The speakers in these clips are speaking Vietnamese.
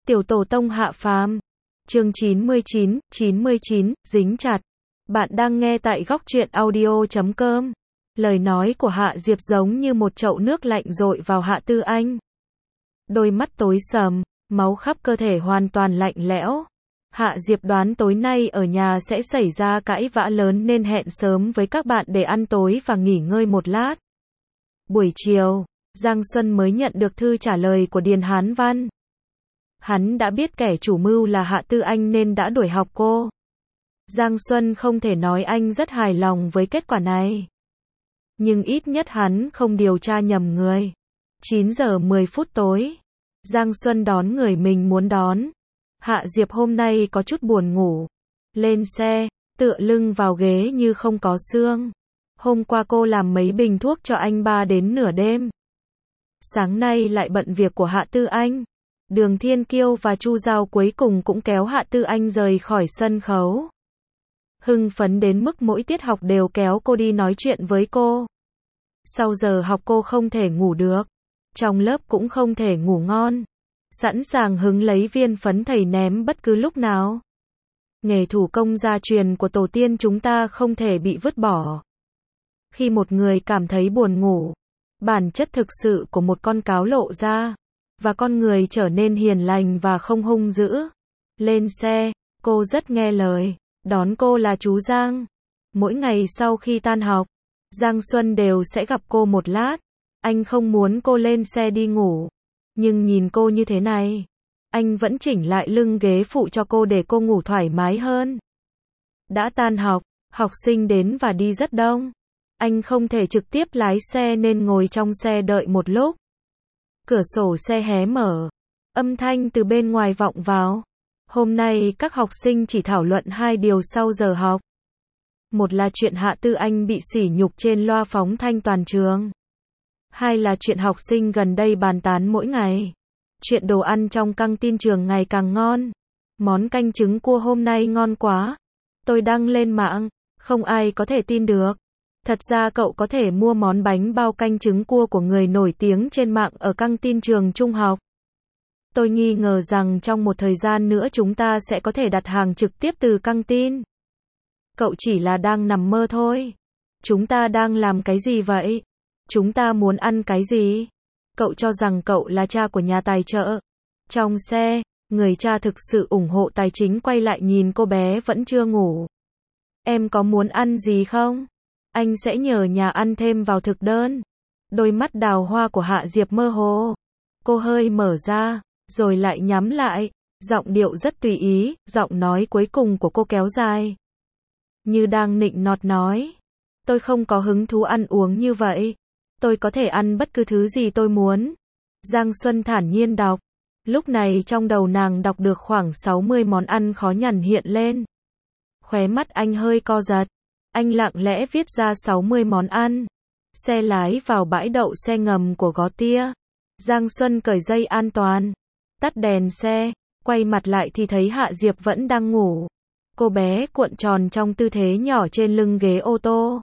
Tiểu tổ tông hạ phàm. Chương 99, dính chặt. Bạn đang nghe tại góc truyện audio.com. Lời nói của Hạ Diệp giống như một chậu nước lạnh dội vào Hạ Tư Anh. Đôi mắt tối sầm, máu khắp cơ thể hoàn toàn lạnh lẽo. Hạ Diệp đoán tối nay ở nhà sẽ xảy ra cãi vã lớn nên hẹn sớm với các bạn để ăn tối và nghỉ ngơi một lát. Buổi chiều, Giang Xuân mới nhận được thư trả lời của Điền Hán Văn. Hắn đã biết kẻ chủ mưu là Hạ Tư Anh nên đã đuổi học cô. Giang Xuân không thể nói anh rất hài lòng với kết quả này. Nhưng ít nhất hắn không điều tra nhầm người. 9 giờ 10 phút tối. Giang Xuân đón người mình muốn đón. Hạ Diệp hôm nay có chút buồn ngủ. Lên xe, tựa lưng vào ghế như không có xương. Hôm qua cô làm mấy bình thuốc cho anh 3 đến nửa đêm. Sáng nay lại bận việc của Hạ Tư Anh. Đường Thiên Kiêu và Chu Giao cuối cùng cũng kéo Hạ Tư Anh rời khỏi sân khấu. Hưng phấn đến mức mỗi tiết học đều kéo cô đi nói chuyện với cô. Sau giờ học cô không thể ngủ được. Trong lớp cũng không thể ngủ ngon. Sẵn sàng hứng lấy viên phấn thầy ném bất cứ lúc nào. Nghề thủ công gia truyền của tổ tiên chúng ta không thể bị vứt bỏ. Khi một người cảm thấy buồn ngủ, bản chất thực sự của một con cáo lộ ra, và con người trở nên hiền lành và không hung dữ. Lên xe, cô rất nghe lời. Đón cô là chú Giang. Mỗi ngày sau khi tan học, Giang Xuân đều sẽ gặp cô một lát. Anh không muốn cô lên xe đi ngủ. Nhưng nhìn cô như thế này, anh vẫn chỉnh lại lưng ghế phụ cho cô để cô ngủ thoải mái hơn. Đã tan học, học sinh đến và đi rất đông. Anh không thể trực tiếp lái xe nên ngồi trong xe đợi một lúc. Cửa sổ xe hé mở. Âm thanh từ bên ngoài vọng vào. Hôm nay các học sinh chỉ thảo luận 2 điều sau giờ học. Một là chuyện Hạ Tư Anh bị sỉ nhục trên loa phóng thanh toàn trường. 2 là chuyện học sinh gần đây bàn tán mỗi ngày. Chuyện đồ ăn trong căng tin trường ngày càng ngon. Món canh trứng cua hôm nay ngon quá. Tôi đăng lên mạng, không ai có thể tin được. Thật ra cậu có thể mua món bánh bao canh trứng cua của người nổi tiếng trên mạng ở căng tin trường trung học. Tôi nghi ngờ rằng trong một thời gian nữa chúng ta sẽ có thể đặt hàng trực tiếp từ căng tin. Cậu chỉ là đang nằm mơ thôi. Chúng ta đang làm cái gì vậy? Chúng ta muốn ăn cái gì? Cậu cho rằng cậu là cha của nhà tài trợ. Trong xe, người cha thực sự ủng hộ tài chính quay lại nhìn cô bé vẫn chưa ngủ. Em có muốn ăn gì không? Anh sẽ nhờ nhà ăn thêm vào thực đơn. Đôi mắt đào hoa của Hạ Diệp mơ hồ. Cô hơi mở ra, rồi lại nhắm lại. Giọng điệu rất tùy ý, giọng nói cuối cùng của cô kéo dài. Như đang nịnh nọt nói. Tôi không có hứng thú ăn uống như vậy. Tôi có thể ăn bất cứ thứ gì tôi muốn. Giang Xuân thản nhiên đọc. Lúc này trong đầu nàng đọc được khoảng 60 món ăn khó nhằn hiện lên. Khóe mắt anh hơi co giật. Anh lặng lẽ viết ra 60 món ăn. Xe lái vào bãi đậu xe ngầm của Gó Tia. Giang Xuân cởi dây an toàn. Tắt đèn xe. Quay mặt lại thì thấy Hạ Diệp vẫn đang ngủ. Cô bé cuộn tròn trong tư thế nhỏ trên lưng ghế ô tô.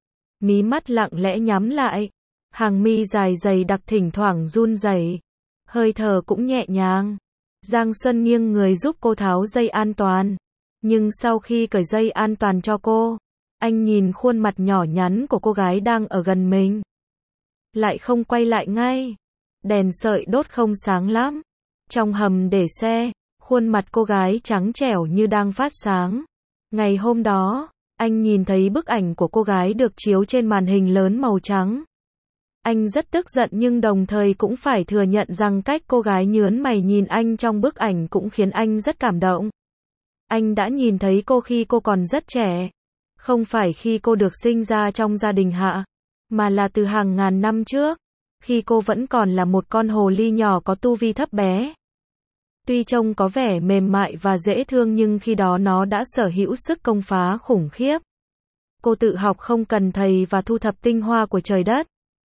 Mí mắt lặng lẽ nhắm lại. Hàng mi dài dày đặc thỉnh thoảng run rẩy. Hơi thở cũng nhẹ nhàng. Giang Xuân nghiêng người giúp cô tháo dây an toàn. Nhưng sau khi cởi dây an toàn cho cô, anh nhìn khuôn mặt nhỏ nhắn của cô gái đang ở gần mình. Lại không quay lại ngay. Đèn sợi đốt không sáng lắm. Trong hầm để xe, khuôn mặt cô gái trắng trẻo như đang phát sáng. Ngày hôm đó, anh nhìn thấy bức ảnh của cô gái được chiếu trên màn hình lớn màu trắng. Anh rất tức giận nhưng đồng thời cũng phải thừa nhận rằng cách cô gái nhướng mày nhìn anh trong bức ảnh cũng khiến anh rất cảm động. Anh đã nhìn thấy cô khi cô còn rất trẻ. Không phải khi cô được sinh ra trong gia đình Hạ, mà là từ hàng ngàn năm trước, khi cô vẫn còn là một con hồ ly nhỏ có tu vi thấp bé. Tuy trông có vẻ mềm mại và dễ thương nhưng khi đó nó đã sở hữu sức công phá khủng khiếp. Cô tự học không cần thầy và thu thập tinh hoa của trời đất.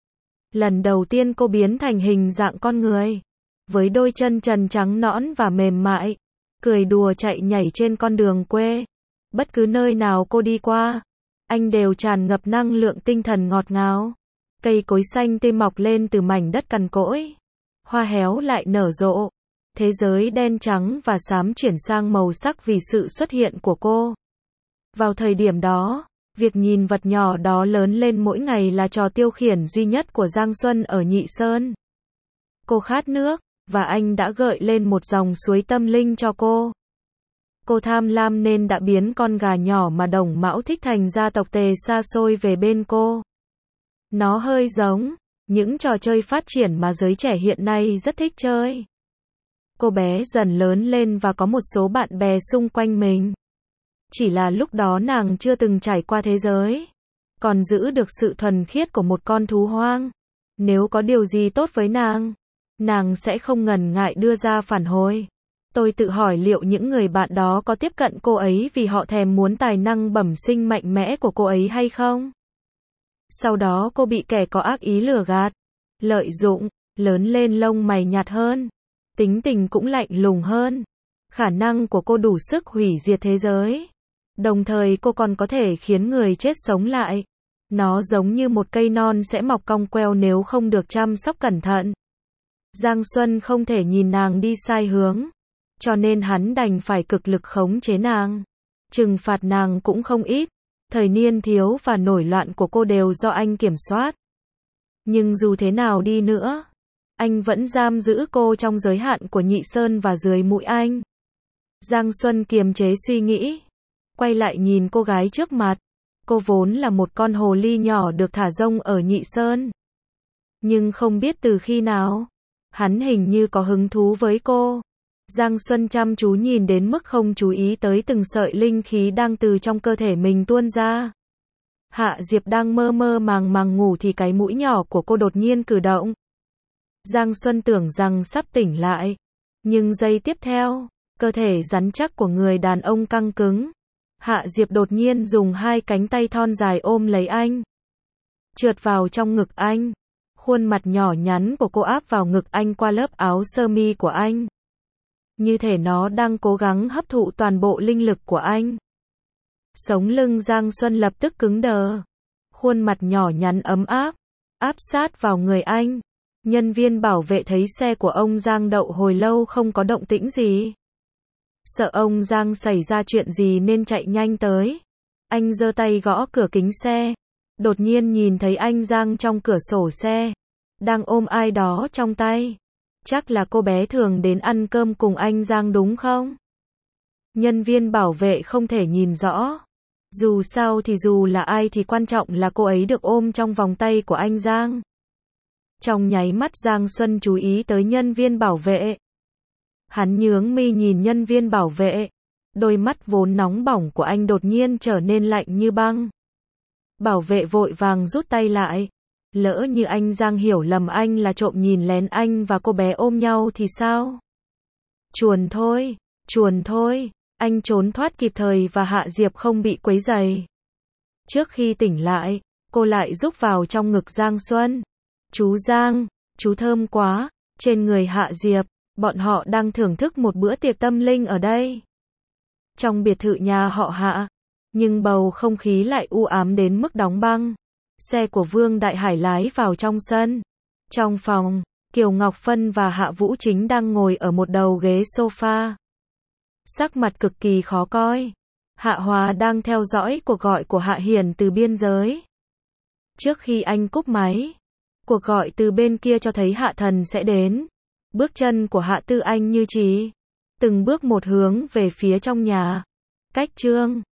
Lần đầu tiên cô biến thành hình dạng con người, với đôi chân trần trắng nõn và mềm mại, cười đùa chạy nhảy trên con đường quê. Bất cứ nơi nào cô đi qua, anh đều tràn ngập năng lượng tinh thần ngọt ngào. Cây cối xanh tươi mọc lên từ mảnh đất cằn cỗi. Hoa héo lại nở rộ. Thế giới đen trắng và xám chuyển sang màu sắc vì sự xuất hiện của cô. Vào thời điểm đó, việc nhìn vật nhỏ đó lớn lên mỗi ngày là trò tiêu khiển duy nhất của Giang Xuân ở Nhị Sơn. Cô khát nước, và anh đã gợi lên một dòng suối tâm linh cho cô. Cô tham lam nên đã biến con gà nhỏ mà Đồng Mão thích thành gia tộc Tề xa xôi về bên cô. Nó hơi giống những trò chơi phát triển mà giới trẻ hiện nay rất thích chơi. Cô bé dần lớn lên và có một số bạn bè xung quanh mình. Chỉ là lúc đó nàng chưa từng trải qua thế giới, còn giữ được sự thuần khiết của một con thú hoang. Nếu có điều gì tốt với nàng sẽ không ngần ngại đưa ra phản hồi. Tôi tự hỏi liệu những người bạn đó có tiếp cận cô ấy vì họ thèm muốn tài năng bẩm sinh mạnh mẽ của cô ấy hay không? Sau đó cô bị kẻ có ác ý lừa gạt, lợi dụng, lớn lên lông mày nhạt hơn, tính tình cũng lạnh lùng hơn. Khả năng của cô đủ sức hủy diệt thế giới. Đồng thời cô còn có thể khiến người chết sống lại. Nó giống như một cây non sẽ mọc cong queo nếu không được chăm sóc cẩn thận. Giang Xuân không thể nhìn nàng đi sai hướng, cho nên hắn đành phải cực lực khống chế nàng. Trừng phạt nàng cũng không ít. Thời niên thiếu và nổi loạn của cô đều do anh kiểm soát. Nhưng dù thế nào đi nữa, anh vẫn giam giữ cô trong giới hạn của Nhị Sơn và dưới mũi anh. Giang Xuân kiềm chế suy nghĩ, quay lại nhìn cô gái trước mặt. Cô vốn là một con hồ ly nhỏ được thả rông ở Nhị Sơn. Nhưng không biết từ khi nào, hắn hình như có hứng thú với cô. Giang Xuân chăm chú nhìn đến mức không chú ý tới từng sợi linh khí đang từ trong cơ thể mình tuôn ra. Hạ Diệp đang mơ mơ màng màng ngủ thì cái mũi nhỏ của cô đột nhiên cử động. Giang Xuân tưởng rằng sắp tỉnh lại. Nhưng giây tiếp theo, cơ thể rắn chắc của người đàn ông căng cứng. Hạ Diệp đột nhiên dùng hai cánh tay thon dài ôm lấy anh. Trượt vào trong ngực anh. Khuôn mặt nhỏ nhắn của cô áp vào ngực anh qua lớp áo sơ mi của anh. Như thể nó đang cố gắng hấp thụ toàn bộ linh lực của anh. Sống lưng Giang Xuân lập tức cứng đờ. Khuôn mặt nhỏ nhắn ấm áp, áp sát vào người anh. Nhân viên bảo vệ thấy xe của ông Giang đậu hồi lâu không có động tĩnh gì. Sợ ông Giang xảy ra chuyện gì nên chạy nhanh tới. Anh giơ tay gõ cửa kính xe. Đột nhiên nhìn thấy anh Giang trong cửa sổ xe, đang ôm ai đó trong tay. Chắc là cô bé thường đến ăn cơm cùng anh Giang đúng không? Nhân viên bảo vệ không thể nhìn rõ. Dù sao thì dù là ai thì quan trọng là cô ấy được ôm trong vòng tay của anh Giang. Trong nháy mắt Giang Xuân chú ý tới nhân viên bảo vệ. Hắn nhướng mi nhìn nhân viên bảo vệ. Đôi mắt vốn nóng bỏng của anh đột nhiên trở nên lạnh như băng. Bảo vệ vội vàng rút tay lại. Lỡ như anh Giang hiểu lầm anh là trộm nhìn lén anh và cô bé ôm nhau thì sao? Chuồn thôi, anh trốn thoát kịp thời và Hạ Diệp không bị quấy rầy. Trước khi tỉnh lại, cô lại rúc vào trong ngực Giang Xuân. Chú Giang, chú thơm quá. Trên người Hạ Diệp, bọn họ đang thưởng thức một bữa tiệc tâm linh ở đây. Trong biệt thự nhà họ Hạ, nhưng bầu không khí lại u ám đến mức đóng băng. Xe của Vương Đại Hải lái vào trong sân. Trong phòng, Kiều Ngọc Phân và Hạ Vũ Chính đang ngồi ở một đầu ghế sofa. Sắc mặt cực kỳ khó coi. Hạ Hòa đang theo dõi cuộc gọi của Hạ Hiền từ biên giới. Trước khi anh cúp máy, cuộc gọi từ bên kia cho thấy Hạ Thần sẽ đến. Bước chân của Hạ Tư Anh như chỉ từng bước một hướng về phía trong nhà. Cách Trương